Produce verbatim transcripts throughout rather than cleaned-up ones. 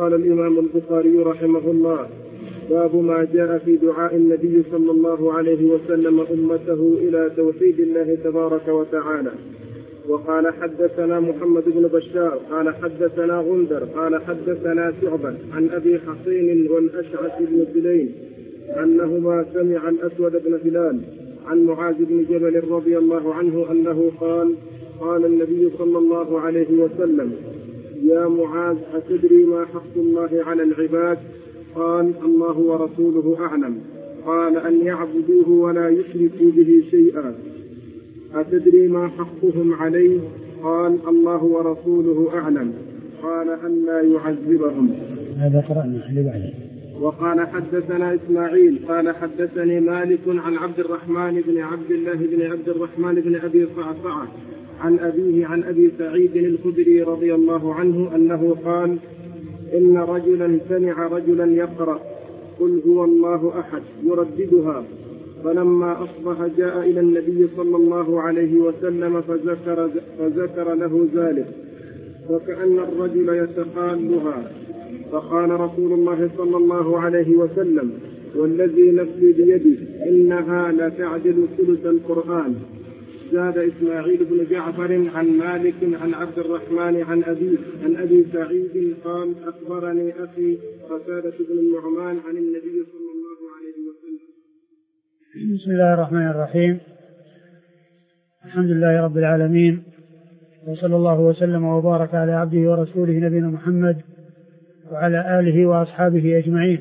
قال الإمام البخاري رحمه الله: باب ما جاء في دعاء النبي صلى الله عليه وسلم أمته إلى توحيد الله تبارك وتعالى. وقال حدثنا محمد بن بشار قال حدثنا غندر قال حدثنا شعبة عن أبي حصين والأشعث بن سليم أنهما سمع الأسود بن هلال عن معاذ بن جبل رضي الله عنه أنه قال: قال النبي صلى الله عليه وسلم: يا معاذ، أتدري ما حق الله على العباد؟ قال: الله ورسوله أعلم. قال: أن يعبدوه ولا يشركوا به شيئا. أتدري ما حقهم عليه؟ قال: الله ورسوله أعلم. قال: أن لا يعذبهم. هذا قرأنا اللي بعده. وقال حدثنا إسماعيل قال حدثني مالك عن عبد الرحمن بن عبد الله بن عبد الرحمن بن أبي صعصعة عن أبيه عن أبي سعيد الخدري رضي الله عنه أنه قال: إن رجلا سمع رجلا يقرأ: قل هو الله أحد، يرددها، فلما أصبح جاء إلى النبي صلى الله عليه وسلم فذكر, فذكر له ذلك، وكأن الرجل يتقالها، فقال رسول الله صلى الله عليه وسلم: والذي نفسي بيده إنها لتعدل ثلث القرآن. زاد إسماعيل بن جعفر عن مالك عن عبد الرحمن عن أبي عن أبي سعيد قال: أخبرني أخي قتادة بن النعمان عن النبي صلى الله عليه وسلم. بسم الله الرحمن الرحيم. الحمد لله رب العالمين، وصلى الله وسلم وبارك على عبده ورسوله نبينا محمد وعلى آله وأصحابه أجمعين.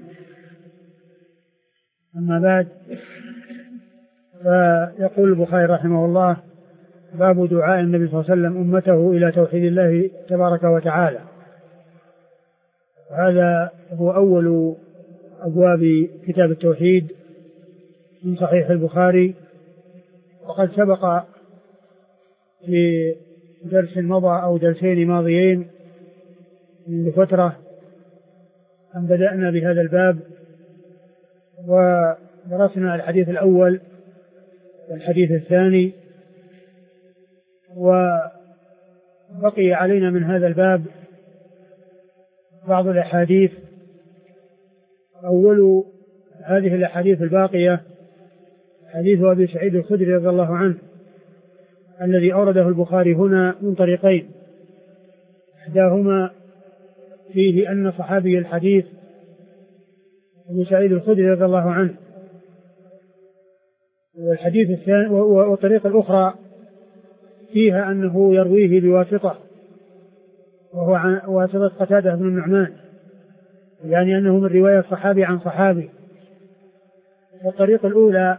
أما بعد، فيقول البخاري رحمه الله: باب دعاء النبي صلى الله عليه وسلم أمته إلى توحيد الله تبارك وتعالى. هذا هو أول أبواب كتاب التوحيد من صحيح البخاري، وقد سبق في درس مضى أو درسين ماضيين لفترة أن بدأنا بهذا الباب، ودرسنا الحديث الأول والحديث الثاني، وبقي علينا من هذا الباب بعض الأحاديث. أول هذه الأحاديث الباقية حديث أبي سعيد الخدري رضي الله عنه، الذي أورده البخاري هنا من طريقين، إحداهما فيه أن صحابي الحديث أبي سعيد الخدري رضي الله عنه، والحديث الثاني والطريقة الأخرى فيها أنه يرويه بواسطة، وهو عن واسطة قتادة بن النعمان، يعني أنه من رواية صحابي عن صحابي. والطريقة الأولى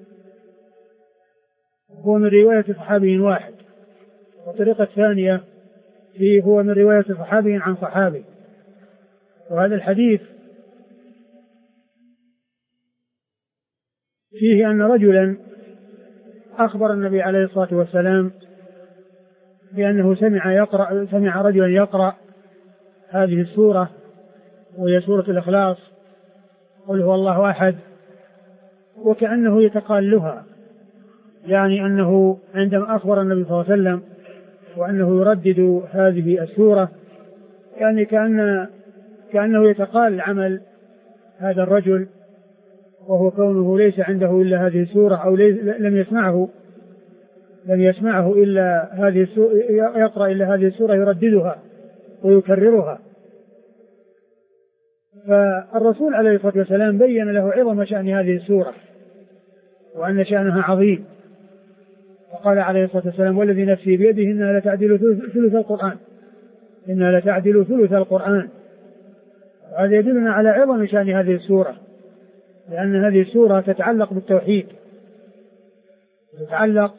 هو من رواية صحابي واحد، والطريقة الثانية فيه هو من رواية صحابي عن صحابي. وهذا الحديث فيه أن رجلا أخبر النبي عليه الصلاة والسلام بأنه سمع يقرأ سمع رجلا يقرأ هذه السورة، وهي سورة الإخلاص: قل هو الله أحد، وكأنه يتقالها، يعني أنه عندما أخبر النبي صلى الله عليه وسلم وأنه يردد هذه السورة، يعني كأن كأنه يتقال عمل هذا الرجل، وهو كونه ليس عنده إلا هذه السورة، أو لم يسمعه لم يسمعه إلا هذه السورة، يقرأ إلا هذه السورة يرددها ويكررها. فالرسول عليه الصلاة والسلام بين له عظم شأن هذه السورة وأن شأنها عظيم، وقال عليه الصلاة والسلام: والذي نفسي بيده إنها لتعدل ثلث القرآن إنها لتعدل ثلث القرآن. هذا يدلنا على عظم شأن هذه السورة، لأن هذه السورة تتعلق بالتوحيد، تتعلق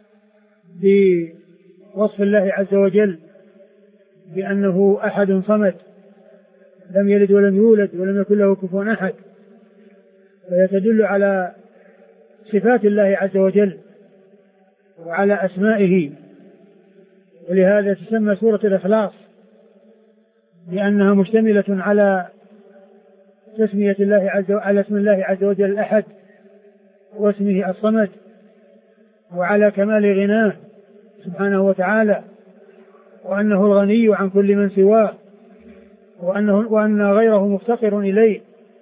بوصف الله عز وجل بأنه أحد صمد، لم يلد ولم يولد ولم يكن له كفوا أحد، ويتدل على صفات الله عز وجل وعلى أسمائه. ولهذا تسمى سورة الإخلاص، لأنها مشتملة على تسمية الله عز وجل على اسم الله عز وجل الأحد واسمه الصمد، وعلى كمال غناه سبحانه وتعالى، وأنه الغني عن كل من سواه، وأنه وأن غيره مفتقر إليه،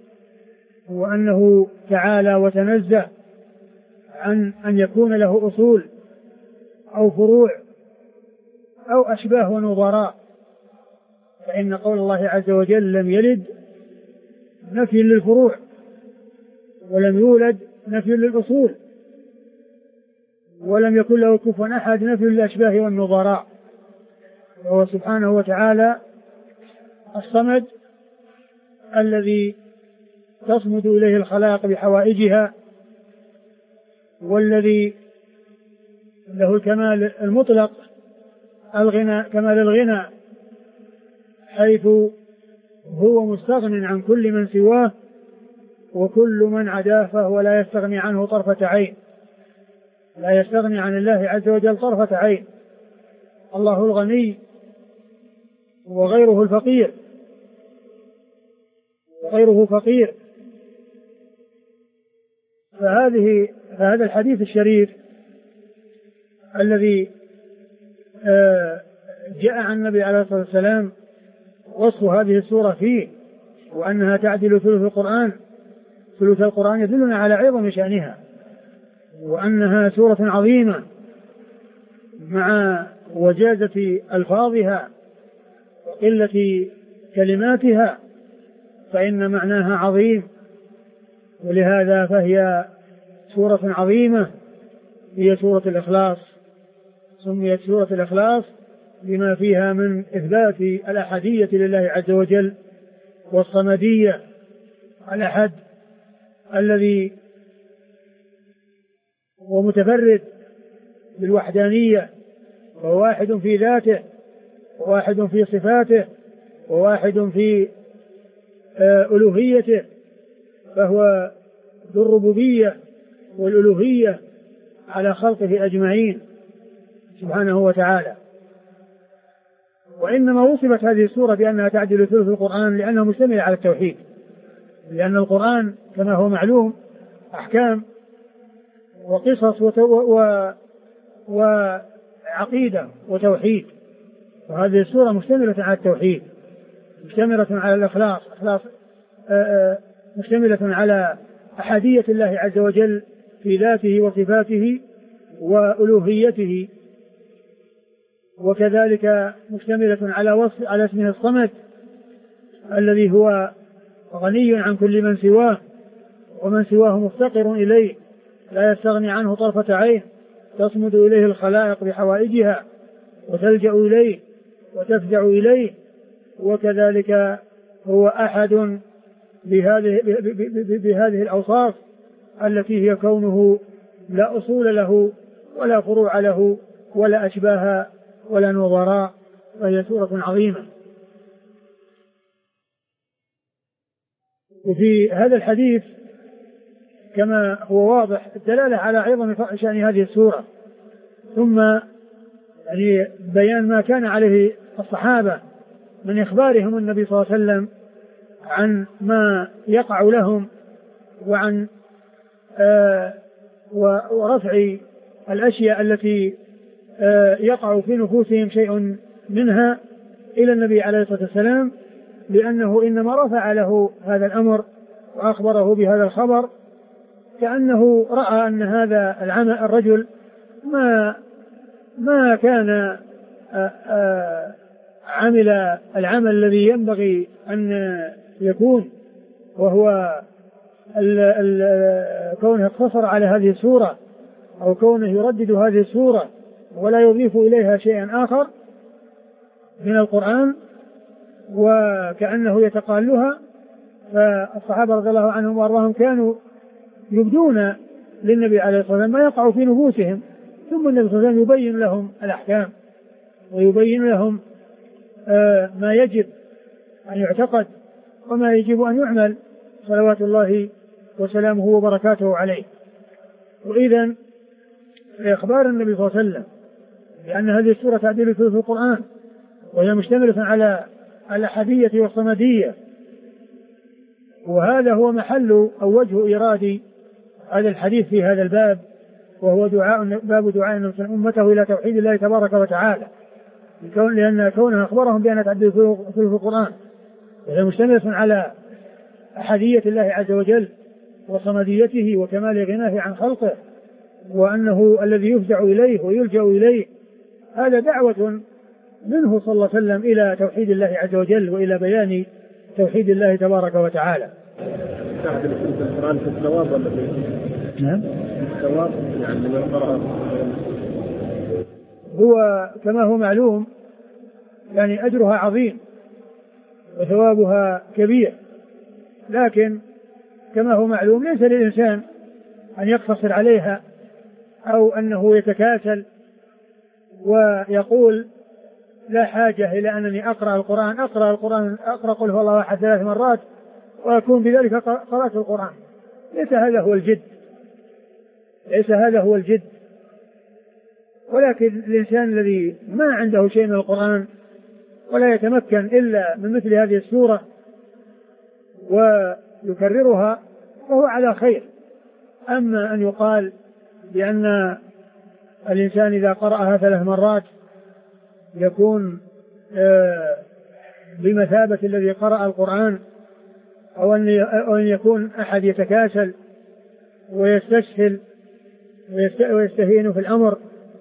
وأنه تعالى وتنزه عن أن يكون له أصول أو فروع أو أشباه ونظراء. فإن قول الله عز وجل لم يلد نفي للفروع، ولم يولد نفي للأصول، ولم يكن له كفوا أحد نفي للأشباه والنظراء. وهو سبحانه وتعالى الصمد الذي تصمد إليه الخلائق بحوائجها، والذي له الكمال المطلق، الغنى كمال الغنى، حيث هو مستغن عن كل من سواه، وكل من عداه فهو لا يستغني عنه طرفة عين، لا يستغني عن الله عز وجل طرفة عين. الله الغني وغيره الفقير، وغيره فقير. فهذه فهذا الحديث الشريف الذي جاء عن النبي عليه الصلاة والسلام وصف هذه السورة فيه، وأنها تعدل ثلث القرآن، ثلث القرآن يدلنا على عظم شأنها، وأنها سورة عظيمة مع وجازة ألفاظها وقلة كلماتها، فإن معناها عظيم، ولهذا فهي سورة عظيمة. هي سورة الإخلاص، سميت سورة الإخلاص لما فيها من إثبات الأحدية لله عز وجل، والصمدية، الأحد الذي هو متفرد بالوحدانية، وهو واحد في ذاته، وواحد في صفاته، وواحد في ألوهيته، فهو ذو الربوبية والألوهية على خلقه أجمعين سبحانه وتعالى. وإنما وصفت هذه السورة بأنها تعدل ثلث القرآن لأنها مشتملة على التوحيد، لأن القرآن كما هو معلوم أحكام وقصص و... وعقيدة وتوحيد، وهذه السورة مشتملة على التوحيد، مشتملة على الإخلاص، إخلاص مشتملة على أحدية الله عز وجل في ذاته وصفاته وألوهيته، وكذلك مشتملة على وصف على اسمه الصمد الذي هو غني عن كل من سواه، ومن سواه مفتقر إليه، لا يستغني عنه طرفة عين، تصمد إليه الخلائق بحوائجها وتلجأ إليه وتفزع إليه. وكذلك هو أحد بهذه, بهذه الأوصاف التي هي كونه لا أصول له ولا فروع له ولا أشباه ولا نظراء، وهي سورة عظيمة. وفي هذا الحديث كما هو واضح الدلالة على عظم شأن هذه السورة، ثم يعني بيان ما كان عليه الصحابة من إخبارهم النبي صلى الله عليه وسلم عن ما يقع لهم، وعن آه ورفع الأشياء التي آه يقع في نفوسهم شيء منها إلى النبي عليه الصلاة والسلام، لأنه إنما رفع له هذا الأمر وأخبره بهذا الخبر كأنه رأى أن هذا العمل الرجل ما ما كان آآ آآ عمل العمل الذي ينبغي أن يكون، وهو ال ال كونه اقتصر على هذه السورة، أو كونه يردد هذه السورة ولا يضيف إليها شيئا آخر من القرآن وكأنه يتقالها. فالصحابة رضي الله عنهم وأرضاهم كانوا يبدون للنبي عليه الصلاة والسلام ما يقع في نفوسهم، ثم النبي صلى الله عليه وسلم يبين لهم الأحكام ويبين لهم آه ما يجب أن يعتقد وما يجب أن يعمل صلوات الله وسلامه وبركاته عليه. وإذن إخبار النبي صلى الله عليه وسلم بأن هذه السورة تعديل ثلث القرآن، وهي مشتملة على الأحدية والصمدية، وهذا هو محل أو وجه إيراد هذا الحديث في هذا الباب، وهو دعاء باب دعاء النبي أمته إلى توحيد الله تبارك وتعالى، لأن كونه أخبرهم بأن تعديل ثلث القرآن وهي مشتملة على أحدية الله عز وجل وصمديته وكمال غناه عن خلقه، وأنه الذي يفزع إليه ويلجأ إليه. هذا دعوة منه صلى الله عليه وسلم إلى توحيد الله عز وجل وإلى بيان توحيد الله تبارك وتعالى. تعدل في القرآن في الثواب ولا في نعم الثواب يعني من قرأ هو كما هو معلوم يعني أجرها عظيم وثوابها كبير، لكن كما هو معلوم ليس للإنسان أن يقتصر عليها أو أنه يتكاسل ويقول لا حاجة إلى أنني أقرأ القرآن أقرأ القرآن أقرأ قل هو الله أحد ثلاث مرات وأكون بذلك قرأت القرآن. ليس هذا هو الجد، ليس هذا هو الجد. ولكن الإنسان الذي ما عنده شيء من القرآن ولا يتمكن إلا من مثل هذه السورة ويكررها فهو على خير. أما أن يقال بأن الإنسان إذا قرأها ثلاث مرات يكون بمثابة الذي قرأ القرآن، أو أن يكون أحد يتكاسل ويستسهل ويستهين في الأمر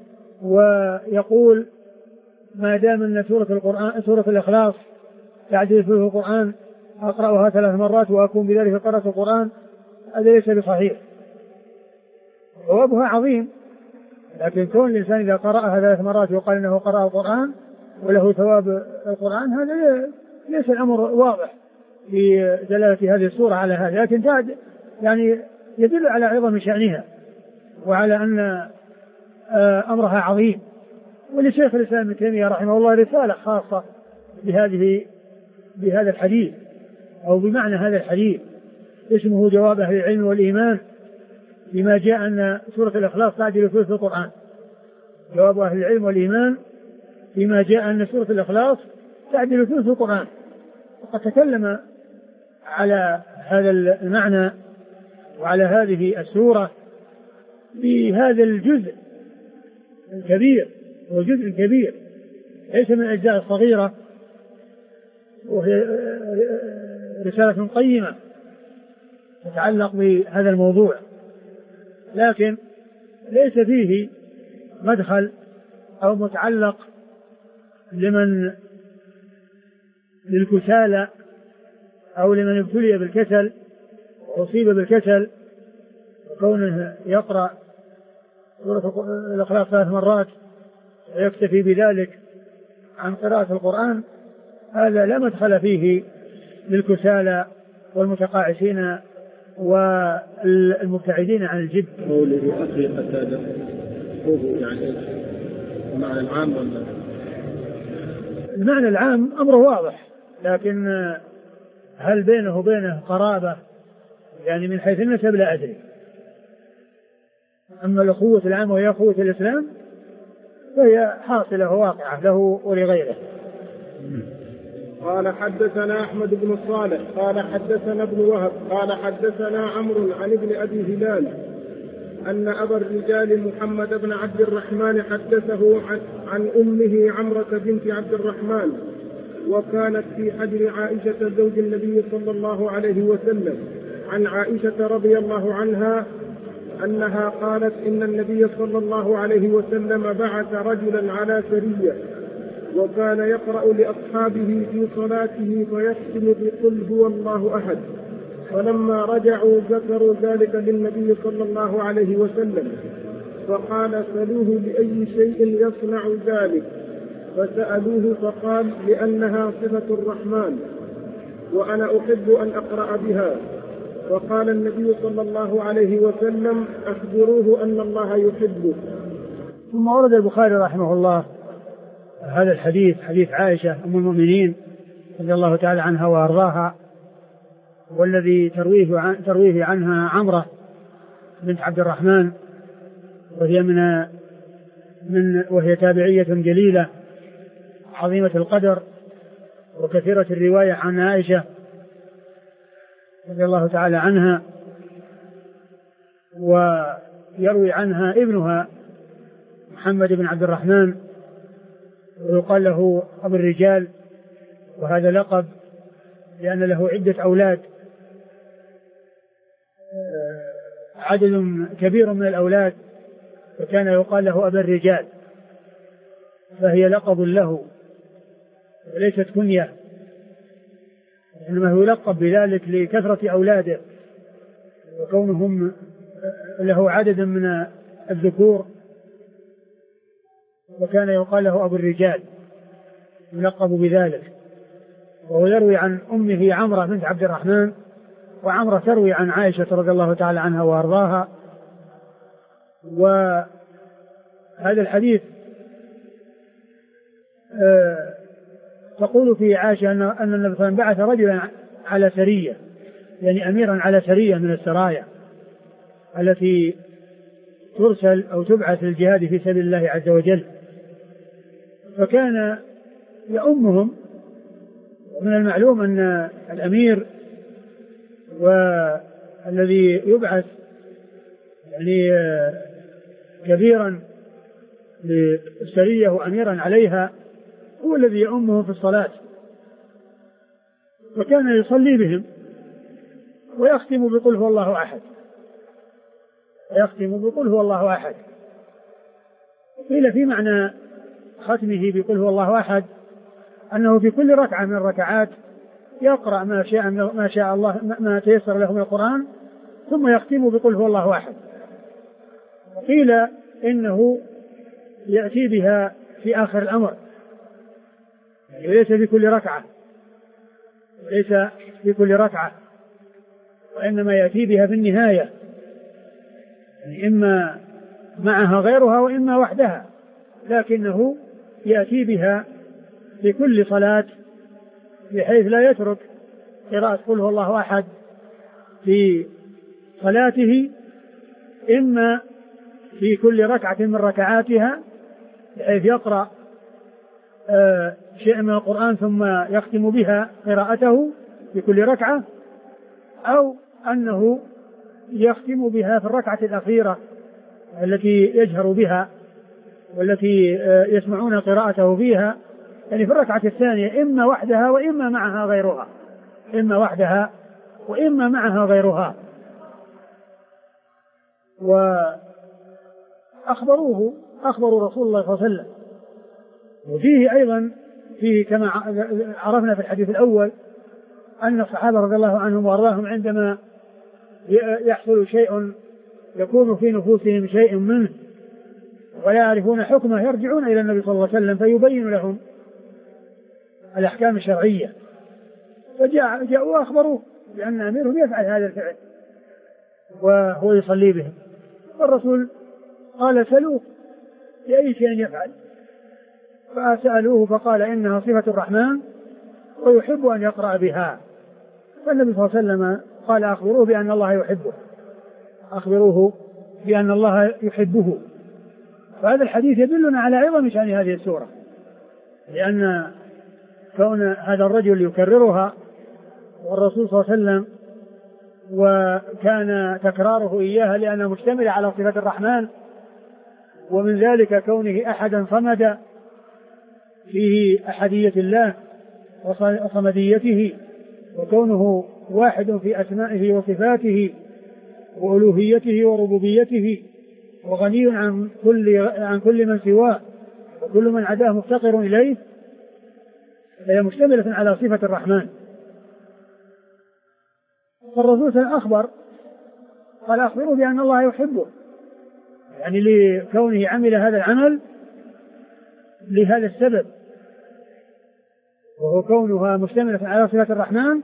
ويقول ما دام أن سورة القرآن سورة الإخلاص تعدل فيه القرآن أقرأها ثلاث مرات وأكون بذلك قرأت القرآن، هذا ليس بصحيح. ثوابها عظيم، لكن كون الإنسان إذا قرأها ثلاث مرات يقال أنه قرأ القرآن وله ثواب القرآن، هذا ليس الأمر واضح في دلالة هذه السورة على هذا، لكن يعني يدل على عظم شأنها وعلى أن أمرها عظيم. ولشيخ الإسلام ابن تيمية رحمه الله رسالة خاصة بهذه بهذا الحديث أو بمعنى هذا الحديث اسمه جواب أهل العلم والإيمان بما جاء أن سورة الإخلاص تعدل ثلث القرآن. جواب أهل العلم والإيمان بما جاء أن سورة الإخلاص تعدل ثلث القرآن. وقد تكلم على هذا المعنى وعلى هذه السورة بهذا الجزء الكبير، والجزء الكبير ليس من الأجزاء الصغيرة، وهي رسالة قيمة تتعلق بهذا الموضوع، لكن ليس فيه مدخل أو متعلق لمن للكسالى أو لمن ابتلي بالكسل وأصيب بالكسل وكونه يقرأ سورة الإخلاص ثلاث مرات ويكتفي بذلك عن قراءة القرآن، هذا لا مدخل فيه للكسالى والمتقاعسين والمبتعدين عن الجد. قوله أخي قتادة يعني المعنى العام ولا؟ المعنى العام أمره واضح، لكن هل بينه وبينه قرابة يعني من حيث النسب لا أدري. أما الأخوة العامة وهي أخوة الإسلام فهي حاصلة وواقعة له ولغيره. قال حدثنا أحمد بن صالح قال حدثنا ابن وهب قال حدثنا عمرو عن ابن أبي هلال أن أبا الرجال محمد بن عبد الرحمن حدثه عن, عن أمه عمرة بنت عبد الرحمن، وكانت في حجر عائشة زوج النبي صلى الله عليه وسلم، عن عائشة رضي الله عنها أنها قالت إن النبي صلى الله عليه وسلم بعث رجلا على سرية، وكان يقرأ لأصحابه في صلاته فيختم بقل هو الله أحد، فلما رجعوا ذكروا ذلك للنبي صلى الله عليه وسلم فقال سألوه بأي شيء يصنع ذلك، فسألوه فقال لأنها صفة الرحمن وأنا أحب أن أقرأ بها، فقال النبي صلى الله عليه وسلم أخبروه أن الله يحبه. ثم ورد البخاري رحمه الله هذا الحديث، حديث عائشة أم المؤمنين رضي الله تعالى عنها وأرضاها، والذي ترويه, عن ترويه عنها عمرة بنت عبد الرحمن، وهي من من وهي تابعية جليلة عظيمة القدر وكثيرة الرواية عن عائشة رضي الله تعالى عنها، ويروي عنها ابنها محمد بن عبد الرحمن ويقال له أبو الرجال، وهذا لقب لأن له عدة أولاد، عدد كبير من الأولاد، فكان يقال له أبا الرجال، فهي لقب له وليست كنية، إنما هو يلقب بذلك لكثرة أولاده وكونهم له عدد من الذكور، وكان يقال له أبو الرجال يلقب بذلك. وهو يروي عن أمه عمرة بنت عبد الرحمن، وعمرة تروي عن عائشة رضي الله تعالى عنها وأرضاها. وهذا الحديث أه تقول في عائشة أن أن النبي صلى الله عليه وسلم بعث رجلا على سرية، يعني أميرا على سرية من السرايا التي ترسل أو تبعث للجهاد في سبيل الله عز وجل، فكان يؤمهم. من المعلوم أن الأمير والذي يبعث يعني كبيرا للسرية وأميرا عليها هو الذي يؤمهم في الصلاة، وكان يصلي بهم ويختم بقل هو الله أحد، ويختم بقل هو الله أحد. قيل في معنى ختمه بقل هو الله أحد أنه في كل ركعة من الركعات يقرأ ما شاء ما شاء الله ما تيسر له من القرآن ثم يختم بقل هو الله أحد. وقيل إنه يأتي بها في آخر الأمر، يعني ليس في كل ركعة، ليس في كل ركعة، وإنما يأتي بها في النهاية، يعني إما معها غيرها وإما وحدها، لكنه يأتي بها في كل صلاة بحيث لا يترك قراءة قل هو الله أحد في صلاته، إما في كل ركعة من ركعاتها بحيث يقرأ آه شيء من القرآن ثم يختم بها قراءته في كل ركعة، أو أنه يختم بها في الركعة الأخيرة التي يجهر بها والتي آه يسمعون قراءته فيها، يعني في الركعة الثانية إما وحدها وإما معها غيرها، إما وحدها وإما معها غيرها. وأخبروه أخبروا رسول الله صلى الله عليه وسلم. وفيه أيضا فيه كما عرفنا في الحديث الأول أن الصحابة رضي الله عنهم وأرضاهم عندما يحصل شيء يكون في نفوسهم شيء منه ولا يعرفون حكمه يرجعون إلى النبي صلى الله عليه وسلم فيبين لهم الأحكام الشرعية، فجاءوا وأخبروه بأن أميرهم يفعل هذا الفعل وهو يصلي بهم، والرسول قال سلوه بأي شيء يفعل، فسألوه فقال إنها صفة الرحمن ويحب أن يقرأ بها. فالنبي صلى الله عليه وسلم قال أخبروه بأن الله يحبه، أخبروه بأن الله يحبه. فهذا الحديث يدلنا على عظم شأن هذه السورة، لأن كون هذا الرجل يكررها والرسول صلى الله عليه وسلم وكان تكراره إياها لأنها مشتملة على صفة الرحمن، ومن ذلك كونه أحدا صمدا فيه أحدية الله وصمديته، وكونه واحد في أسمائه وصفاته وألوهيته وربوبيته، وغني عن كل عن كل من سواه وكل من عداه مفتقر إليه، فهي مشتملة على صفة الرحمن. فالرسول أخبر قال أخبروا بأن الله يحبه، يعني لكونه عمل هذا العمل لهذا السبب، وهو كونها مشتملة على صفة الرحمن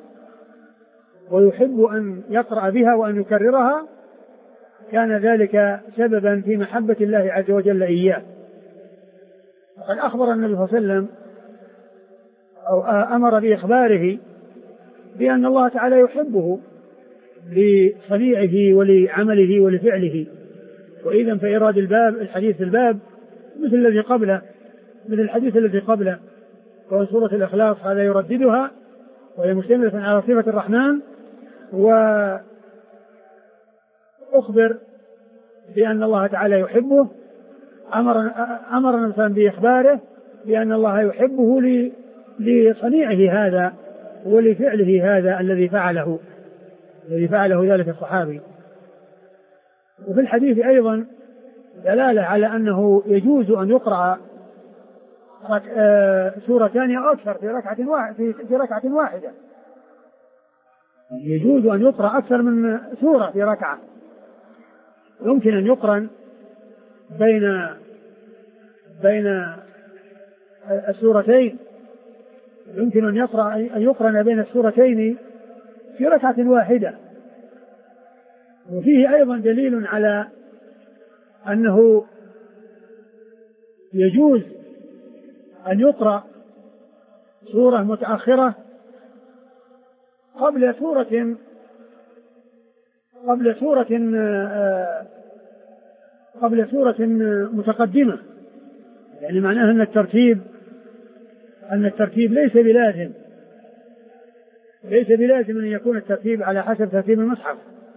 ويحب أن يقرأ بها وأن يكررها، كان ذلك سببا في محبة الله عز وجل إياه. وقد أخبر النبي صلى الله عليه وسلم أو أمر بإخباره بأن الله تعالى يحبه لصنيعه ولعمله ولفعله. وإذا فإيراد الباب الحديث في الباب مثل الذي قبله مثل الحديث الذي قبله وهو سورة الإخلاص، هذا يرددها وهي مشتملة على صفة الرحمن، وأخبر بأن الله تعالى يحبه، أمر أمرنا بإخباره بأن الله يحبه لصنيعه هذا ولفعله هذا الذي فعله الذي فعله ذلك الصحابي. وفي الحديث أيضا دلالة على أنه يجوز أن يقرأ سورتان أو أكثر في ركعة واحدة في ركعة واحدة يجوز أن يقرأ أكثر من سورة في ركعة. يمكن أن يقرن بين بين السورتين يمكن أن يقرأ أن يقرن بين السورتين في ركعة واحدة. وفيه أيضا دليل على أنه يجوز أن يقرأ سورة متأخرة قبل سورة قبل سورة قبل سورة متقدمة. يعني معناه أن الترتيب أن الترتيب ليس بلازم ليس بلازم أن يكون الترتيب على حسب ترتيب المصحف،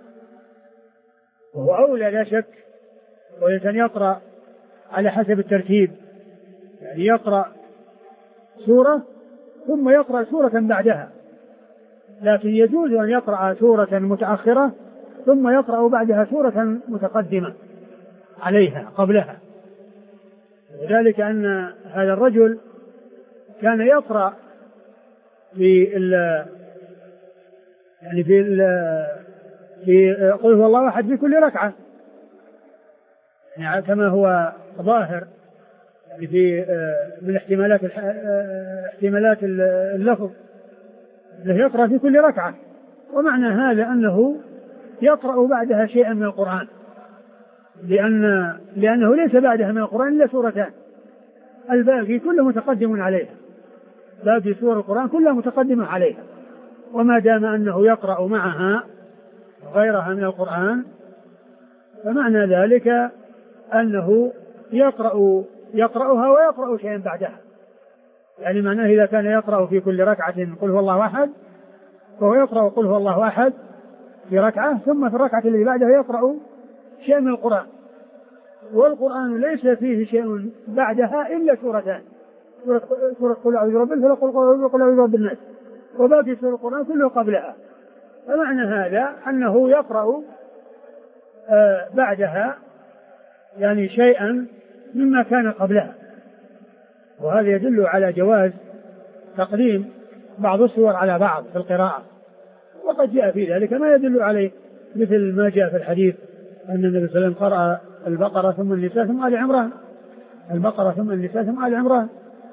وهو أولى لا شك وإن يقرأ على حسب الترتيب، يعني يقرأ سورة ثم يقرأ سورة بعدها، لكن يجوز أن يقرأ سورة متأخرة ثم يقرأ بعدها سورة متقدمة عليها قبلها. وذلك أن هذا الرجل كان يقرأ في ال يعني في ال في قل هو الله أحد في كل ركعة، يعني كما هو ظاهر يعني في من احتمالات احتمالات اللفظ له يقرأ في كل ركعة. ومعنى هذا أنه يقرأ بعدها شيئا من القرآن، لأن لأنه ليس بعدها من القرآن إلا سورتان، الباقي كله متقدم عليها، باقي سور القرآن كلها متقدمة عليها. وما دام أنه يقرأ معها غيرها من القرآن فمعنى ذلك أنه يقرأ يقرأها ويقرأ شيئا بعدها. يعني معناه إذا كان يقرأ في كل ركعة قل هو الله أحد فهو يقرأ قل هو الله أحد في ركعة، ثم في الركعة التي بعدها يقرأ شيء من القرآن. والقرآن ليس فيه شيء بعدها إلا سورتان، سورة قل أعوذ برب الفلق وقل أعوذ برب الناس، وباقي سورة القرآن كله قبلها. فمعنى هذا أنه يقرأ آه بعدها يعني شيئا مما كان قبلها، وهذا يدل على جواز تقديم بعض السور على بعض في القراءة. وقد جاء في ذلك ما يدل عليه، مثل ما جاء في الحديث أن النبي صلى الله عليه وسلم قرأ البقرة ثم النساء ثم آل عمران، البقرة ثم النساء ثم آل عمران.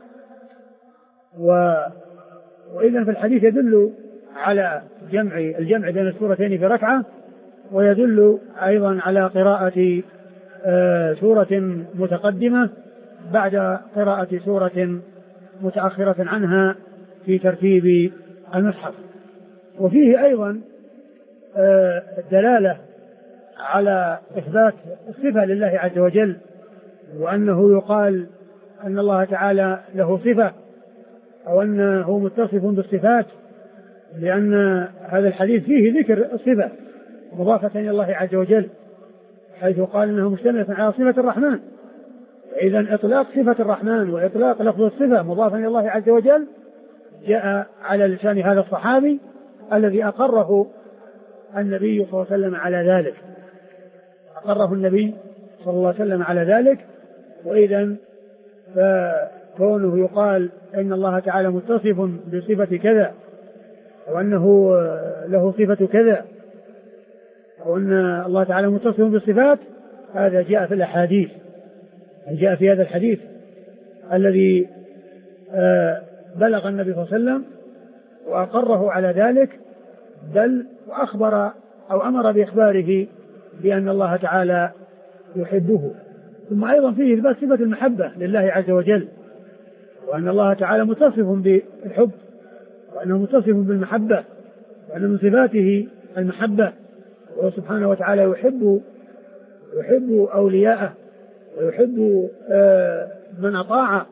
و... وإذا في الحديث يدل على جمع الجمع بين السورتين في ركعة، ويدل أيضا على قراءة آه سورة متقدمة بعد قراءة سورة متأخرة عنها في ترتيب المصحف. وفيه أيضا آه الدلالة على إثبات الصفة لله عز وجل، وأنه يقال أن الله تعالى له صفة أو أنه متصف بالصفات، لأن هذا الحديث فيه ذكر الصفة مضافة إلى الله عز وجل، حيث قال أنه مشتمل على صفة الرحمن. إذن إطلاق صفة الرحمن وإطلاق لفظ الصفة مضافا إلى الله عز وجل جاء على لسان هذا الصحابي الذي أقره النبي صلى الله عليه وسلم على ذلك، أقره النبي صلى الله عليه وسلم على ذلك. وإذن فكونه يقال إن الله تعالى متصف بصفة كذا، وأنه له صفة كذا، وأن الله تعالى متصف بالصفات، هذا جاء في الأحاديث، جاء في هذا الحديث الذي بلغ النبي صلى الله عليه وسلم وأقره على ذلك، بل وأخبر أو أمر بإخباره بأن الله تعالى يحبه. ثم أيضا فيه إثبات صفة المحبة لله عز وجل، وأن الله تعالى متصف بالحب، وأنه متصف بالمحبة، وأن من صفاته المحبة، وهو سبحانه وتعالى يحب يحب أولياءه ويحب من أطاعه،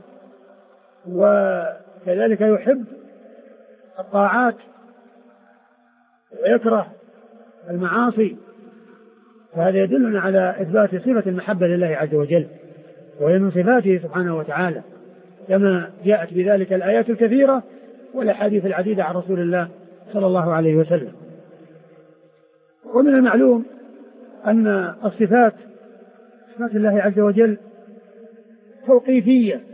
وكذلك يحب الطاعات ويكره المعاصي. فهذا يدلنا على إثبات صفة المحبة لله عز وجل، وهي من صفاته سبحانه وتعالى، كما جاءت بذلك الآيات الكثيرة والأحاديث العديدة عن رسول الله صلى الله عليه وسلم. ومن المعلوم أن الصفات صفات الله عز وجل توقيفية،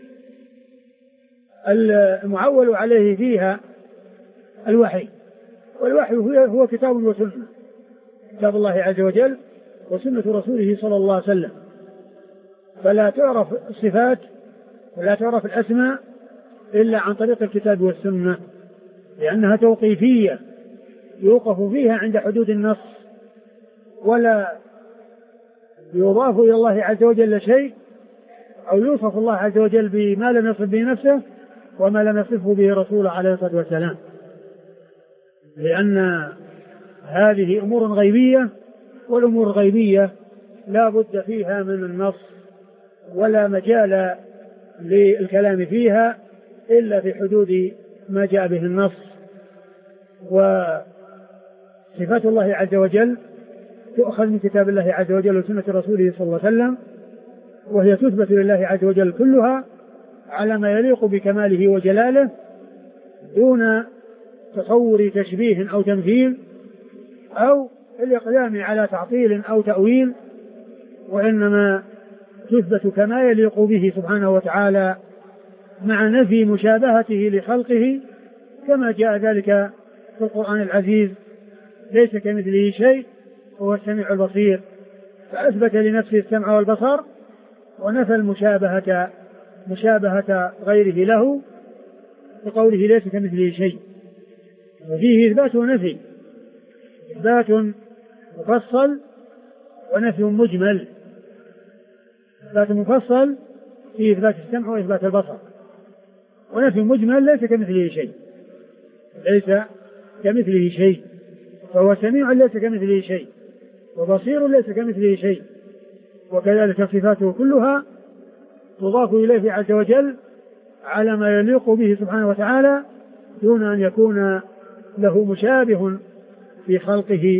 المعول عليه فيها الوحي، والوحي هو كتاب وسنة، كتاب الله عز وجل وسنة رسوله صلى الله عليه وسلم. فلا تعرف الصفات ولا تعرف الأسماء إلا عن طريق الكتاب والسنة، لأنها توقيفية يوقف فيها عند حدود النص، ولا يضاف إلى الله عز وجل شيء أو يوصف الله عز وجل بما لم يصف به نفسه وما لم يصفه به رسوله عليه الصلاة والسلام، لأن هذه أمور غيبية، والأمور الغيبية لا بد فيها من النص، ولا مجال للكلام فيها إلا في حدود ما جاء به النص. وصفات الله عز وجل تؤخذ من كتاب الله عز وجل وسنة رسوله صلى الله عليه وسلم، وهي تثبت لله عز وجل كلها على ما يليق بكماله وجلاله، دون تصور تشبيه أو تمثيل أو الإقدام على تعطيل أو تأويل، وإنما تثبت كما يليق به سبحانه وتعالى مع نفي مشابهته لخلقه، كما جاء ذلك في القرآن العزيز: ليس كمثله شيء هو السميع البصير، فأثبت لنفسه السمع والبصر ونفى المشابهة مشابهة غيره له بقوله ليس كمثله شيء. وفيه إثبات ونفي، إثبات مفصل ونفي مجمل. إثبات مفصل في إثبات السمع وإثبات البصر، ونفي مجمل ليس كمثله شيء، ليس كمثله شيء، فهو سميع ليس كمثله شيء، وبصير ليس كمثله شيء. وكذلك صفاته كلها تضاف إليه عز وجل على ما يليق به سبحانه وتعالى، دون أن يكون له مشابه في خلقه،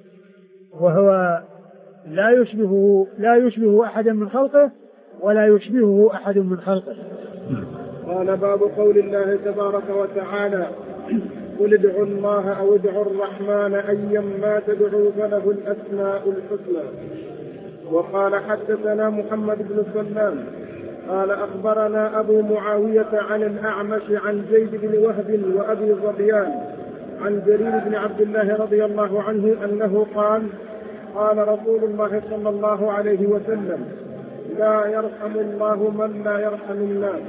وهو لا يشبه لا يشبه أحدا من خلقه ولا يشبهه أحد من خلقه. قال: باب قول الله تبارك وتعالى: قل ادعوا الله أو ادعوا الرحمن أيما تدعوا فله الأسماء الحسنى. وقال: حدثنا محمد بن سلام قال: أخبرنا أبو معاوية عن الأعمش عن زيد بن وهب وأبي ظبيان عن جرير بن عبد الله رضي الله عنه أنه قال: قال رسول الله صلى الله عليه وسلم: لا يرحم الله من لا يرحم الناس.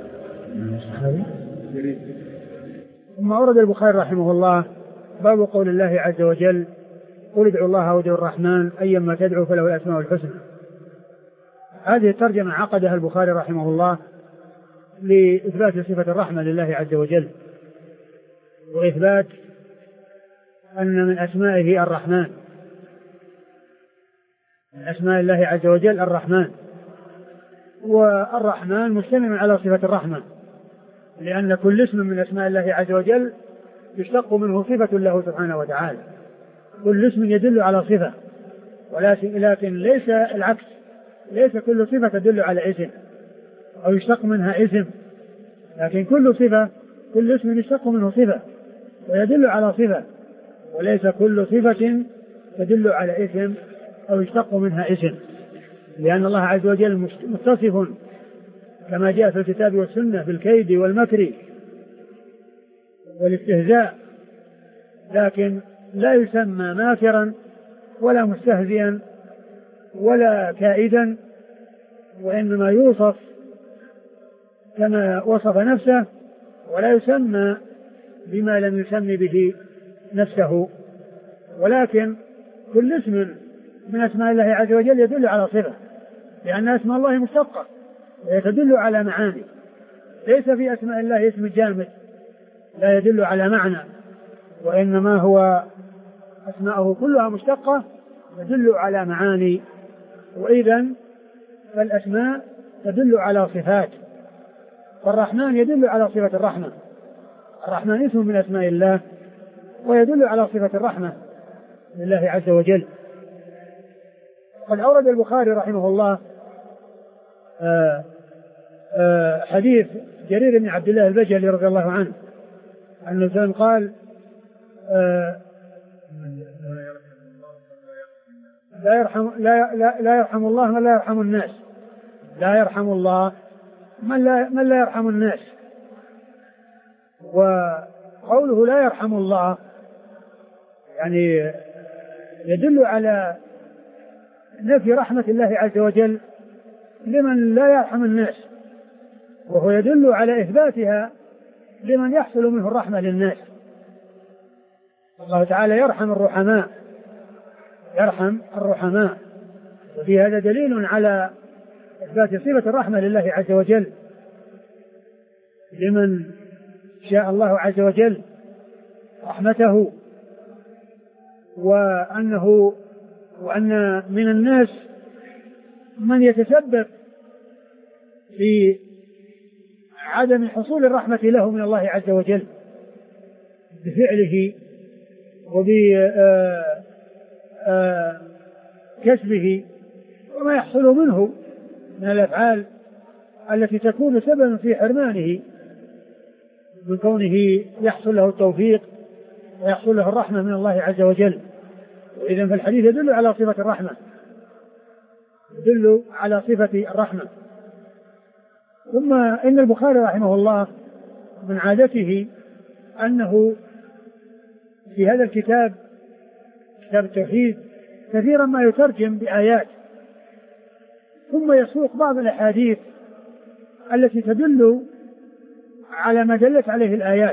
ثم أورد البخاري رحمه الله باب قول الله عز وجل: قل ادعوا الله أو ادعوا الرحمن أيما تدعوا فله الأسماء الحسنى. هذه الترجمة عقدها البخاري رحمه الله لإثبات صفة الرحمة لله عز وجل، وإثبات أن من أسمائه الرحمن، من أسماء الله عز وجل الرحمن، والرحمن مشتمل على صفة الرحمة، لأن كل اسم من أسماء الله عز وجل يشتق منه صفة له سبحانه وتعالى، كل اسم يدل على صفة، ولكن ليس العكس، ليس كل صفة تدل على اسم أو يشتق منها اسم، لكن كل صفة كل اسم يشتق منه صفة ويدل على صفة، وليس كل صفة تدل على اسم أو يشتق منها اسم، لأن الله عز وجل متصف كما جاء في الكتاب والسنة بالكيد والمكر والاستهزاء، لكن لا يسمى ماكرا ولا مستهزئا ولا كائدا، وإنما يوصف كما وصف نفسه، ولا يسمى بما لم يسمي به نفسه. ولكن كل اسم من أسماء الله عز وجل يدل على صفة، لأن أسماء الله مشتقة ويتدل على معاني، ليس في أسماء الله اسم جامد لا يدل على معنى، وإنما هو أسماءه كلها مشتقة تدل على معاني. وإذن فالأسماء تدل على صفات، فالرحمن يدل على صفة الرحمة، الرحمن اسم من أسماء الله ويدل على صفة الرحمة لله عز وجل. قد أورد البخاري رحمه الله آآ آآ حديث جرير بن عبد الله البجلي رضي الله عنه أن الإنسان قال آه لا يرحم لا, لا, لا يرحم الله من لا يرحم الناس، لا يرحم الله من لا, من لا يرحم الناس. وقوله لا يرحم الله يعني يدل على نفي رحمة الله عز وجل لمن لا يرحم الناس، وهو يدل على إثباتها لمن يحصل منه الرحمة للناس. الله تعالى يرحم الرحماء، يرحم الرحماء، وفي هذا دليل على إثبات صفة الرحمة لله عز وجل لمن شاء الله عز وجل رحمته، وأنه وأن من الناس من يتسبب في عدم حصول الرحمة له من الله عز وجل بفعله وبكسبه وما يحصل منه من الأفعال التي تكون سببا في حرمانه من كونه يحصل له التوفيق ويحصل له الرحمة من الله عز وجل. وإذا فالحديث يدل على صفة الرحمة، يدل على صفة الرحمة. ثم إن البخاري رحمه الله من عادته أنه في هذا الكتاب كتاب التوحيد كثيرا ما يترجم بآيات ثم يسوق بعض الأحاديث التي تدل على ما دلت عليه الآيات.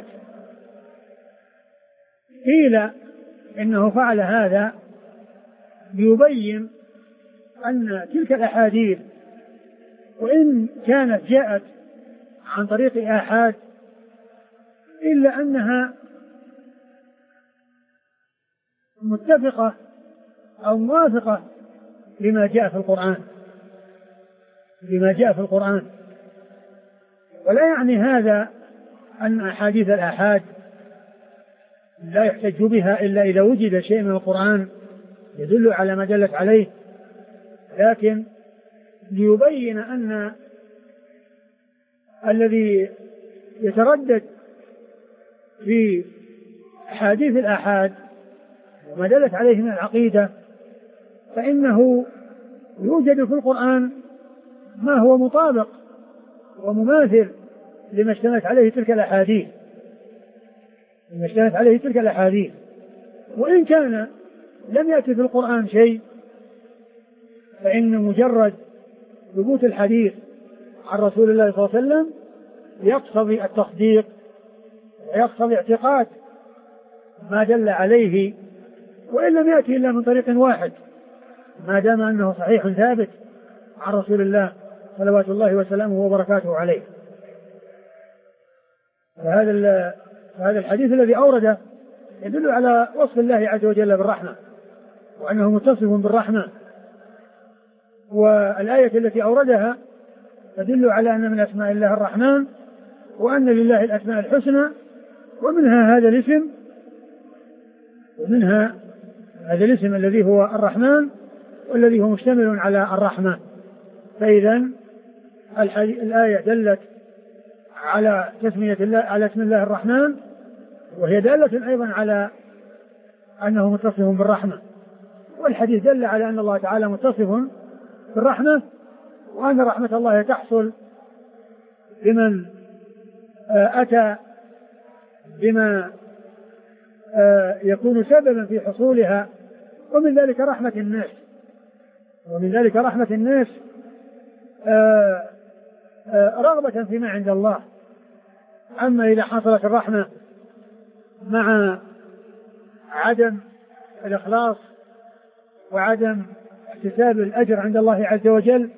قيل إنه فعل هذا ليبين أن تلك الأحاديث وإن كانت جاءت عن طريق آحاد إلا أنها متفقة أو موافقة لما جاء في القرآن لما جاء في القرآن ولا يعني هذا أن أحاديث الآحاد لا يحتج بها إلا إذا وجد شيء من القرآن يدل على ما دلت عليه، لكن ليبين أن الذي يتردد في أحاديث الآحاد وما دلت عليه من العقيدة فإنه يوجد في القرآن ما هو مطابق ومماثل لما اشتملت عليه تلك الأحاديث لما اشتملت عليه تلك الأحاديث وإن كان لم يأتي في القرآن شيء فإن مجرد ثبوت الحديث عن رسول الله صلى الله عليه وسلم يقتضي التصديق ويقتضي اعتقاد ما دل عليه وإن لم يأتي إلا من طريق واحد ما دام أنه صحيح ثابت عن رسول الله صلوات الله وسلامه وبركاته عليه. فهذا هذا الحديث الذي أورده يدل على وصف الله عز وجل بالرحمة وأنه متصف بالرحمة، والآية التي أوردها تدل على أن من أسماء الله الرحمن وأن لله الأسماء الحسنى ومنها هذا الاسم ومنها هذا الاسم الذي هو الرحمن والذي هو مشتمل على الرحمة. فإذا الآية دلت على تسمية الله على اسم الله الرحمن وهي دالة أيضا على أنه متصف بالرحمة، والحديث دل على أن الله تعالى متصف بالرحمة وأن رحمة الله تحصل لمن أتى بما يكون سببا في حصولها، ومن ذلك رحمة الناس ومن ذلك رحمة الناس رغبة فيما عند الله. أما إذا حصلت الرحمة مع عدم الإخلاص وعدم احتساب الأجر عند الله عز وجل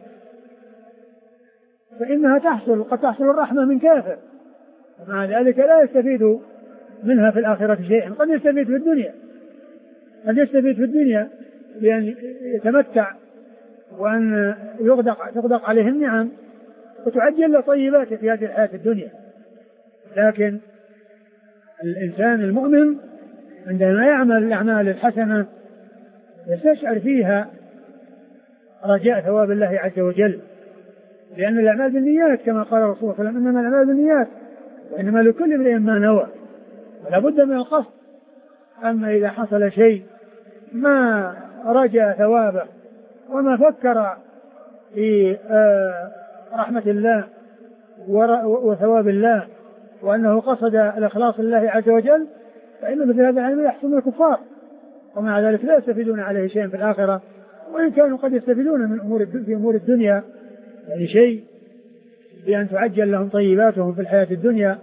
فإنها تحصل قد تحصل الرحمة من كافر ومع ذلك لا يستفيد منها في الآخرة شيئا. قد يستفيد في الدنيا قد يستفيد في الدنيا بأن يتمتع وأن يغدق تغدق عليه النعم وتعجل له طيباته في هذه الحياة الدنيا، لكن الإنسان المؤمن عندما يعمل الأعمال الحسنة يستشعر فيها رجاء ثواب الله عز وجل، لأن الأعمال بالنيات كما قال الرسول صلى الله عليه وسلم إنما الأعمال بالنيات وإنما لكل امرئ ما نوى. ولا بد من القصد. أما إذا حصل شيء ما رجى ثوابه وما فكر في رحمة الله وثواب الله وأنه قصد الإخلاص لله عز وجل، فإن مثل هذا العلم يحصل الكفار، ومع ذلك لا يستفيدون عليه شيئا في الآخرة، وإن كانوا قد يستفيدون من أمور في أمور الدنيا يعني شيء، بأن تعجل لهم طيباتهم في الحياة الدنيا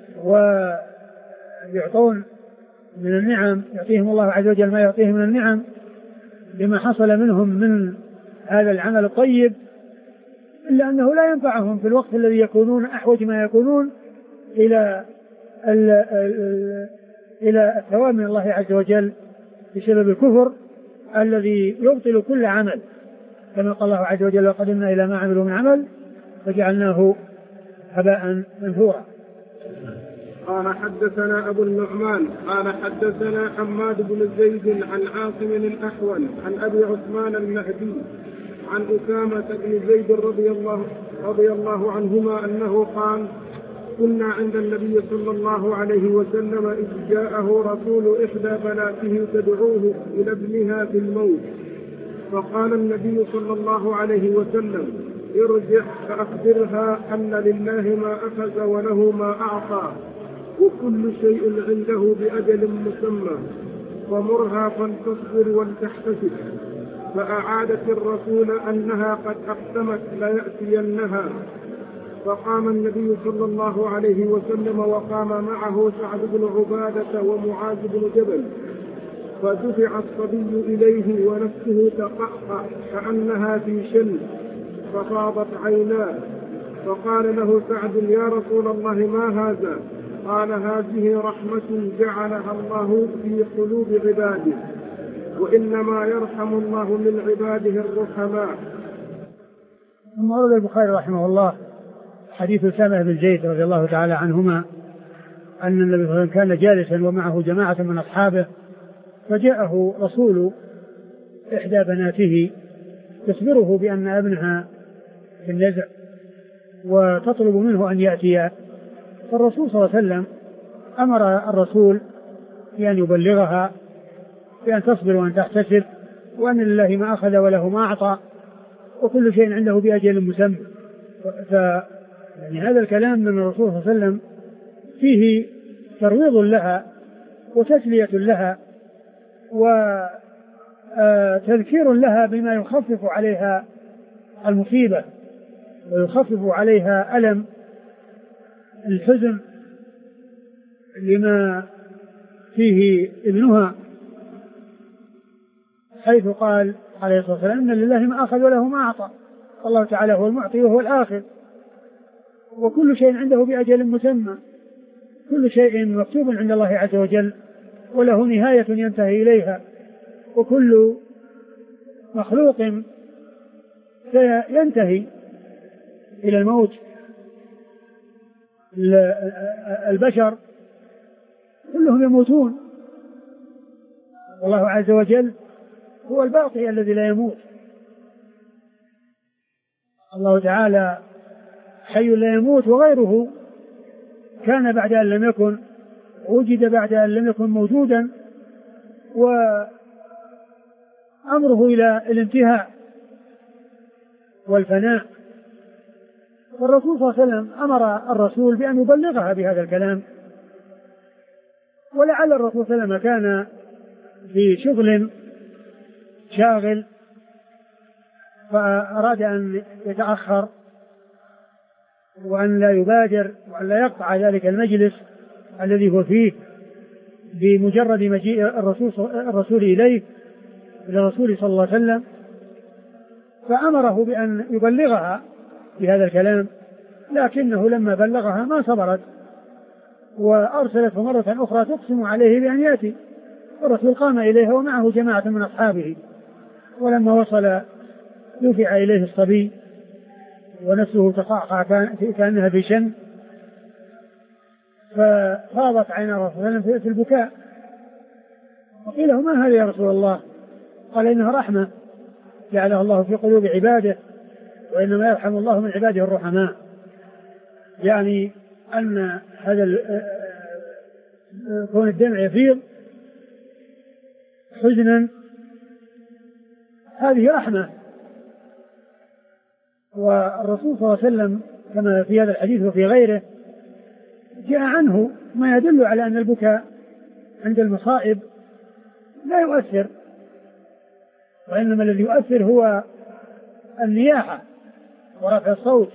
ويعطون من النعم، يعطيهم الله عز وجل ما يعطيهم من النعم بما حصل منهم من هذا العمل الطيب، إلا أنه لا ينفعهم في الوقت الذي يكونون أحوج ما يكونون إلى ال ال إلى الثواب من الله عز وجل بسبب الكفر الذي يبطل كل عمل، كما قال الله عز وجل: وقدمنا إلى ما عملوا من عمل فجعلناه هباء منثورا. قال حدثنا أبو النعمان قال حدثنا حماد بن زيد عن عاصم الأحول عن أبي عثمان النهدي عن أسامة بن زيد رضي الله, رضي الله عنهما أنه قال: كنا عند النبي صلى الله عليه وسلم إذ جاءه رسول إحدى بناته تدعوه إلى ابنها في الموت، فقال النبي صلى الله عليه وسلم: ارجع فأخبرها أن لله ما أخذ وله ما أعطى وكل شيء عنده بأجل مسمى، فمرها فلتصبر ولتحتسب. فأعادت الرسول أنها قد أقسمت ليأتينها. فقام النبي صلى الله عليه وسلم وقام معه سعد بن عبادة ومعاذ بن جبل، فدفع الصبي إليه ونفسه تقعقع كأنها في شن، ففاضت عيناه. فقال له سعد: يا رسول الله ما هذا؟ قال: هذه رحمة جعلها الله في قلوب عباده، وإنما يرحم الله من عباده الرحماء. ثم ورد البخاري رحمه الله حديث أسامة بن زيد رضي الله تعالى عنهما أن النبي صلى الله عليه وسلم كان جالسا ومعه جماعة من أصحابه، فجاءه رسول إحدى بناته تخبره بأن ابنها في النزع وتطلب منه أن يأتي. فالرسول صلى الله عليه وسلم أمر الرسول بأن يبلغها بأن تصبر وأن تحتسب، وأن لله ما أخذ وله ما أعطى وكل شيء عنده بأجل مسمى. ف يعني هذا الكلام من الرسول صلى الله عليه وسلم فيه ترويض لها وتسلية لها وتذكير لها بما يخفف عليها المصيبة ويخفف عليها ألم الحزن لما فيه ابنها، حيث قال عليه الصلاة والسلام: إن لله ما أخذ وله ما أعطى، الله تعالى هو المعطي وهو الآخذ، وكل شيء عنده بأجل مسمى، كل شيء مكتوب عند الله عز وجل وله نهاية ينتهي إليها، وكل مخلوق سينتهي إلى الموت. البشر كلهم يموتون، والله عز وجل هو الباقي الذي لا يموت. الله تعالى حي لا يموت، وغيره كان بعد أن لم يكن، وجد بعد أن لم يكن موجودا، وأمره إلى الانتهاء والفناء. والرسول صلى الله عليه وسلم أمر الرسول بأن يبلغها بهذا الكلام، ولعل الرسول صلى الله عليه وسلم كان في شغل شاغل فأراد أن يتأخر وأن لا يبادر وأن لا يقطع ذلك المجلس الذي هو فيه بمجرد مجيء الرسول, الرسول إليه إلى الرسول صلى الله عليه وسلم، فأمره بأن يبلغها بهذا الكلام، لكنه لما بلغها ما صبرت وأرسلته مرة أخرى تقسم عليه بأن يأتي. الرسول قام إليها ومعه جماعة من أصحابه، ولما وصل دفع إليه الصبي ونفسه تقعقع كأنها في شن، ففاضت عين الرسول في البكاء. وقيل له: ما هذا يا رسول الله؟ قال: إنها رحمة جعلها الله في قلوب عباده، وإنما يرحم الله من عباده الرحماء. يعني أن هذا كون الدمع يفيض حزنا هذه رحمة. والرسول صلى الله عليه وسلم كما في هذا الحديث وفي غيره جاء عنه ما يدل على أن البكاء عند المصائب لا يؤثر، وإنما الذي يؤثر هو النياحة ورفع الصوت.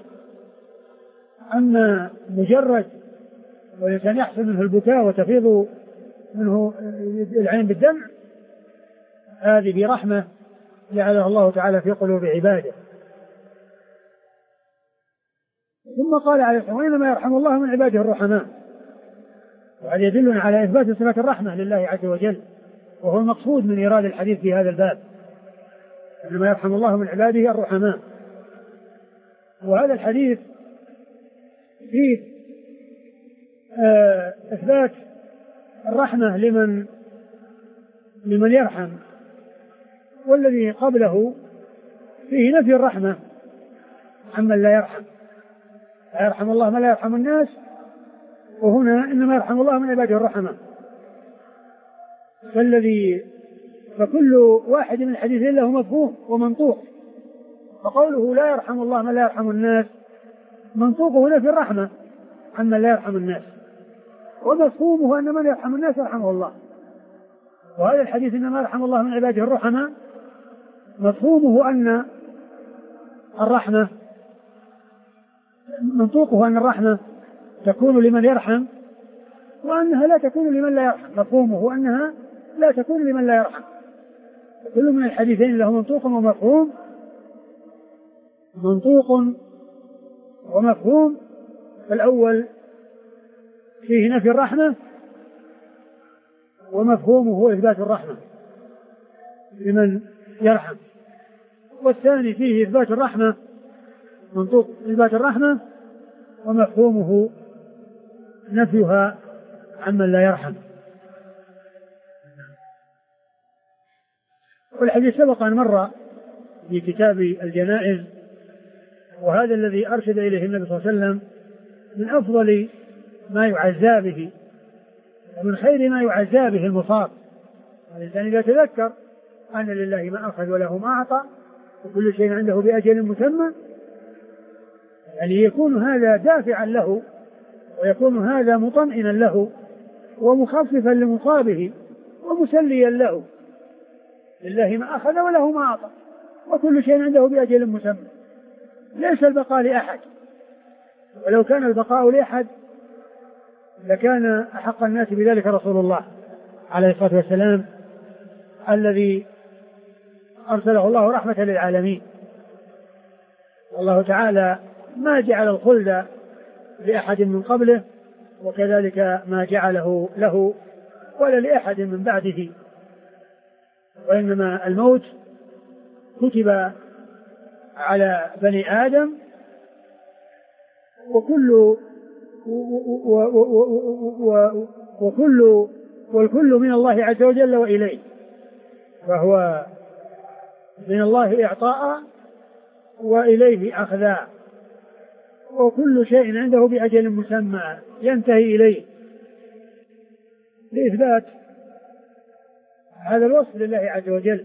أما مجرد والإنسان يحصل منه البكاء وتفيض منه العين بالدمع هذه برحمة جعلها الله تعالى في قلوب عباده. ثم قال عليه الصلاة والسلام: وإنما يرحم الله من عباده الرحماء. وهذا يدلنا على إثبات صفة الرحمة لله عز وجل، وهو المقصود من إيراد الحديث في هذا الباب، إنما يرحم الله من عباده الرحماء. وهذا الحديث فيه آه إثبات الرحمة لمن لمن يرحم، والذي قبله فيه نفي الرحمة عمن لا يرحم. لا يرحم الله من لا يرحم الناس، وهنا إنما يرحم الله من عباده الرحماء. فالذي فكل واحد من الحديثين له مفهوم ومنطوق، فقوله لا يرحم الله من لا يرحم الناس منطوقه نفي الرحمة عمن لا يرحم الناس، ومفهومه أن من يرحم الناس يرحمه الله. وهذا الحديث إنما يرحم الله من عباده الرحماء مفهومه أن الرحمة منطوقه أن الرحمة تكون لمن يرحم، وأنها لا تكون لمن لا يرحم. مفهومه أنها لا تكون لمن لا يرحم. كل من الحديثين له منطوق ومفهوم، منطوق ومفهوم. الأول فيه نفي الرحمة، ومفهومه هو إثبات الرحمة لمن يرحم. والثاني فيه إثبات الرحمة، منطوق إثبات الرحمة، ومفهومه نفيها عمن لا يرحم. والحديث سبق أن مر في كتاب الجنائز، وهذا الذي أرشد إليه النبي صلى الله عليه وسلم من أفضل ما يعزى به ومن خير ما يعزى به المصاب. الإنسان إذا تذكر أن لله ما أخذ وله ما أعطى وكل شيء عنده بأجل مسمى، يعني يكون هذا دافعا له، ويكون هذا مطمئنا له ومخففا لمصابه ومسليا له. لله ما أخذ وله ما أعطى وكل شيء عنده بأجل مسمى. ليس البقاء لأحد، ولو كان البقاء لأحد لكان أحق الناس بذلك رسول الله عليه الصلاة والسلام، الذي أرسله الله رحمة للعالمين. والله تعالى ما جعل الخلد لأحد من قبله، وكذلك ما جعله له ولا لأحد من بعده، وإنما الموت كتب على بني آدم، وكل وكل والكل من الله عز وجل وإليه، فهو من الله إعطاء وإليه أخذا، وكل شيء عنده بأجل مسمى ينتهي إليه. لإثبات هذا الوصف لله عز وجل،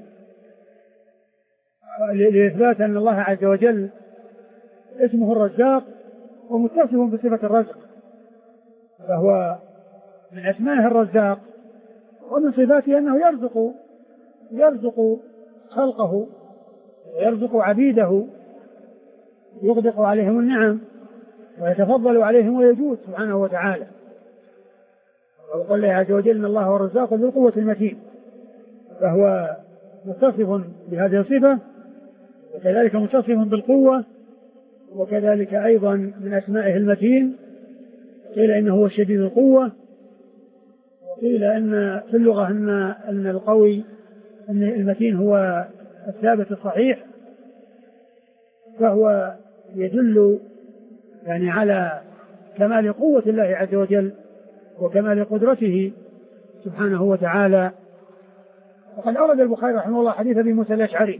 لإثبات أن الله عز وجل اسمه الرزاق ومتصف بصفة الرزق، فهو من أسمائه الرزاق، ومن صفاته أنه يرزق يرزق خلقه ويرزق عبيده، يغدق عليهم النعم ويتفضل عليهم ويجود سبحانه وتعالى. وقال الله عز وجل إن الله هو الرزاق ذو القوة المتين، فهو متصف بهذه الصفة، وكذلك متصف بالقوة، وكذلك أيضا من أسمائه المتين. قيل إنه هو شديد القوة، وقيل أن في اللغة أن أن القوي أن المتين هو الثابت الصحيح، فهو يدل يعني على كمال قوة الله عز وجل وكمال قدرته سبحانه وتعالى. وقد أورد البخاري رحمه الله حديث أبي موسى الأشعري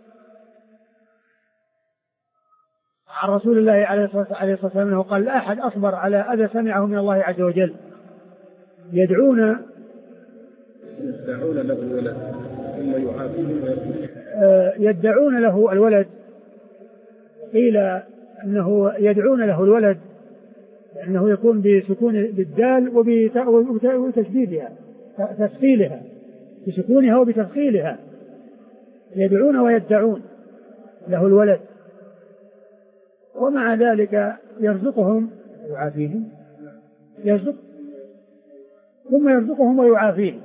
عن رسول الله عليه الصلاة والسلام أنه قال: لا أحد أصبر على أذى سمعه من الله عز وجل يدعون يدعون له الولد ثم يعافيهم ويرزقهم. يدعون له الولد، قيل أنه يدعون له الولد لأنه يكون بسكون بالدال وبتشديدها تثقيلها، بسكونها وبتثقيلها، يدعون ويدعون له الولد، ومع ذلك يرزقهم ويعافيهم، يرزق ثم يرزقهم ويعافيهم،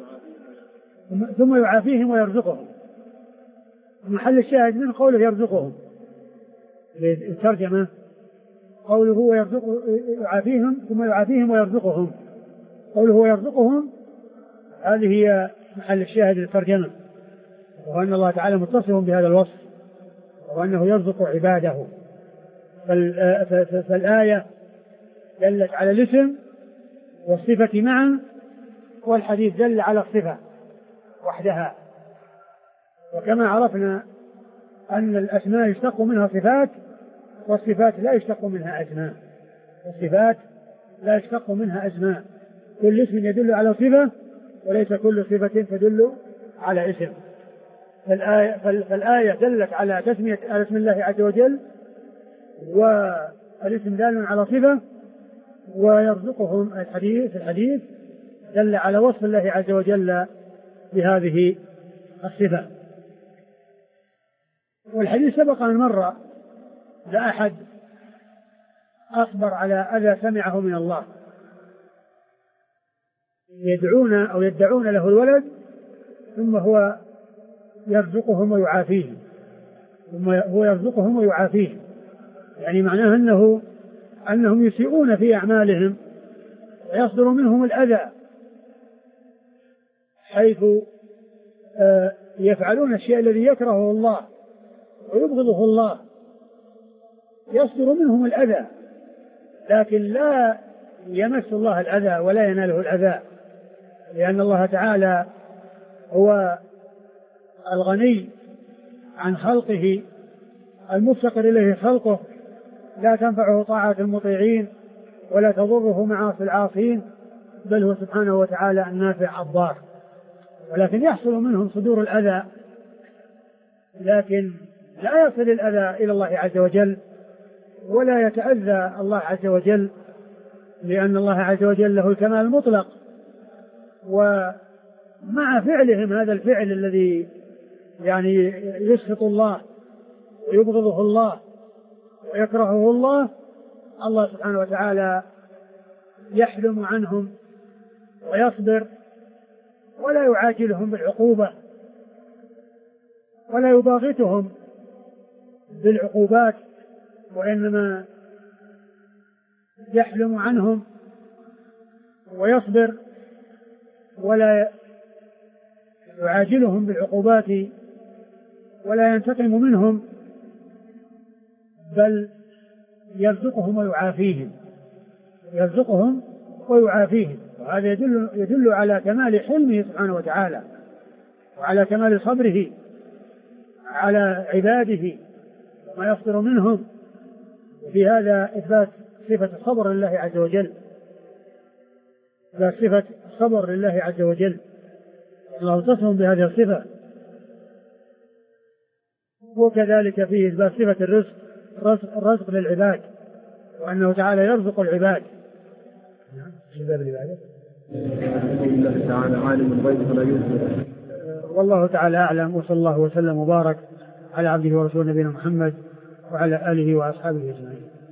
ثم يعافيهم ويرزقهم. محل الشاهد من قوله يرزقهم الترجمة قوله هو يرزق يعافيهم ثم يعافيهم ويرزقهم، قوله هو يرزقهم هذه هي محل الشاهد للترجمة، وأن الله تعالى متصف بهذا الوصف وأنه يرزق عباده. فالآية دلت على الاسم والصفة معا، والحديث دل على الصفة وحدها. وكما عرفنا أن الأسماء يشتق منها صفات، والصفات لا يشتق منها أسماء، والصفات لا يشتق منها أسماء، كل اسم يدل على صفة وليس كل صفة تدل على اسم. فالآية, فالآية دلت على تسمية اسم الله عز وجل، والاسم دال على صفة، ويرزقهم الحديث الحديث دل على وصف الله عز وجل بهذه الصفة. والحديث سبق أن مر لا أحد أخبر على أذى سمعه من الله، يدعون أو يدعون له الولد ثم هو يرزقهم ويعافيهم، ثم هو يرزقهم ويعافيهم، يعني معناه أنه أنهم يسيئون في أعمالهم ويصدر منهم الأذى، حيث يفعلون الشيء الذي يكرهه الله ويبغضه الله، يصدر منهم الأذى، لكن لا يمس الله الأذى ولا يناله الأذى، لأن الله تعالى هو الغني عن خلقه المفتقر إليه خلقه، لا تنفعه طاعة المطيعين ولا تضره معاصي العاصين، بل هو سبحانه وتعالى النافع الضار، ولكن يحصل منهم صدور الأذى، لكن لا يصل الأذى إلى الله عز وجل ولا يتأذى الله عز وجل، لأن الله عز وجل له الكمال المطلق. ومع فعلهم هذا الفعل الذي يعني يسخط الله ويبغضه الله ويكرهه الله، الله سبحانه وتعالى يحلم عنهم ويصبر ولا يعاجلهم بالعقوبة ولا يباغتهم بالعقوبات، وإنما يحلم عنهم ويصبر ولا يعاجلهم بالعقوبات ولا ينتقم منهم، بل يرزقهم ويعافيهم يرزقهم ويعافيهم وهذا يدل, يدل على كمال حلمه سبحانه وتعالى وعلى كمال صبره على عباده وما يصبر منهم. وفي هذا إثبات صفة الصبر لله عز وجل، إثبات صفة الصبر لله عز وجل، الله تصف بهذه الصفة. وكذلك فيه إثبات صفة الرزق الرزق للعباد، وأنه تعالى يرزق العباد. الله تعالى عالم الغيب فلا يظهر. والله تعالى أعلم، وصلى الله وسلم وبارك على عبده ورسوله نبينا محمد وعلى آله وأصحابه أجمعين.